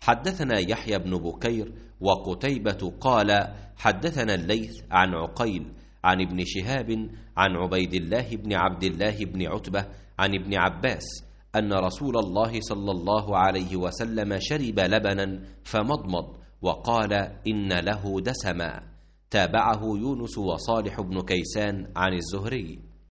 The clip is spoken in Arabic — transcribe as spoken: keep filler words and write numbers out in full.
حدثنا يحيى بن بكير وقتيبة قال حدثنا الليث عن عقيل عن ابن شهاب عن عبيد الله بن عبد الله بن عتبة عن ابن عباس أن رسول الله صلى الله عليه وسلم شرب لبنا فمضمض وقال إن له دسما. تابعه يونس وصالح بن كيسان عن الزهري.